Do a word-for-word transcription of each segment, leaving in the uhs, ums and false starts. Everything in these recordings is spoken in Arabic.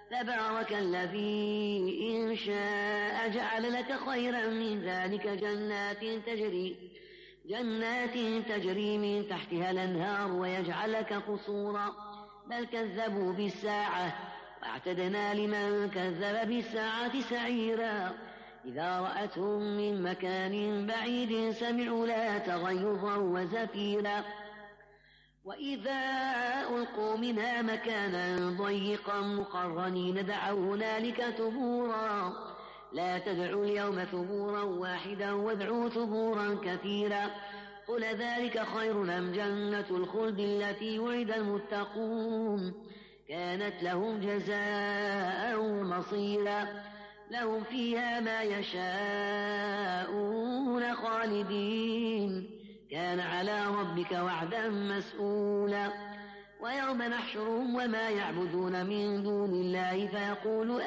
تبارك الذي إن شاء جعل لك خيرا من ذلك جنات تجري جنات تجري من تحتها الأنهار ويجعل لك قصورا بل كذبوا بالساعة واعتدنا لمن كذب بالساعة سعيرا إذا رأتهم من مكان بعيد سمعوا لها تغيظا وزفيرا وإذا ألقوا منها مكانا ضيقا مقرنين دعوا هنالك ثبورا لا تدعوا اليوم ثبورا واحدا وادعوا ثبورا كثيرا قل ذلك خير أم جنة الخلد التي وعد المتقون كانت لهم جزاء ومصيرا لهم فيها ما يشاءون خالدين كان على ربك وعدا مسئولا ويوم نحشرهم وما يعبدون من دون الله فيقول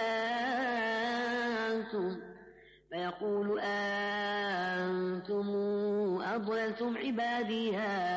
أنتم فيقول أنتم أضللتم عبادي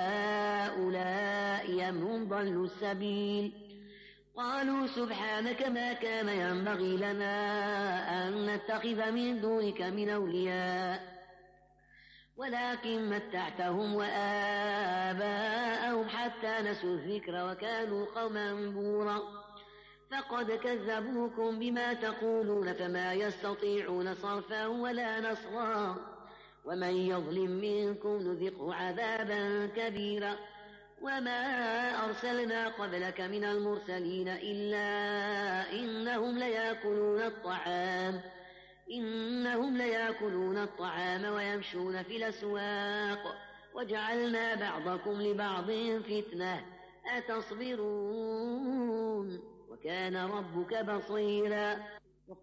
هؤلاء أم هم ضلوا السبيل قالوا سبحانك ما كان ينبغي لنا أن نتخذ من دونك من أولياء ولكن متعتهم وآباءهم حتى نسوا الذكر وكانوا قوما بورا فقد كذبوكم بما تقولون فما يستطيعون صرفا ولا نصرا ومن يظلم منكم نذقه عذابا كبيرا وما أرسلنا قبلك من المرسلين إلا إنهم ليأكلون الطعام إنهم ليأكلون الطعام ويمشون في الأسواق وجعلنا بعضكم لبعض فتنة أتصبرون وكان ربك بصيرا